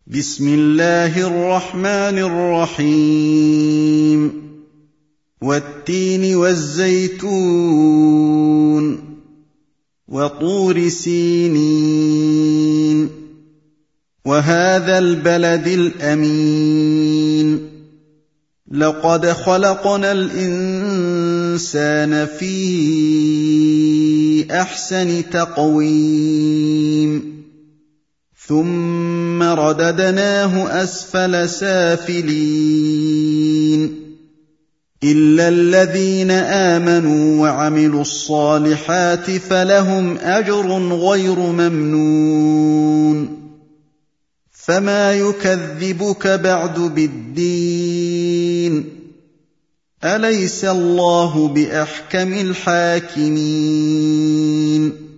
بسم الله الرحمن الرحيم والتين والزيتون وطور سينين وهذا البلد الأمين لقد خلقنا الإنسان في أحسن تقويم ثم رددناه أسفل سافلين إلا الذين آمنوا وعملوا الصالحات فلهم أجر غير ممنون فما يكذبك بعد بالدين أليس الله بأحكم الحاكمين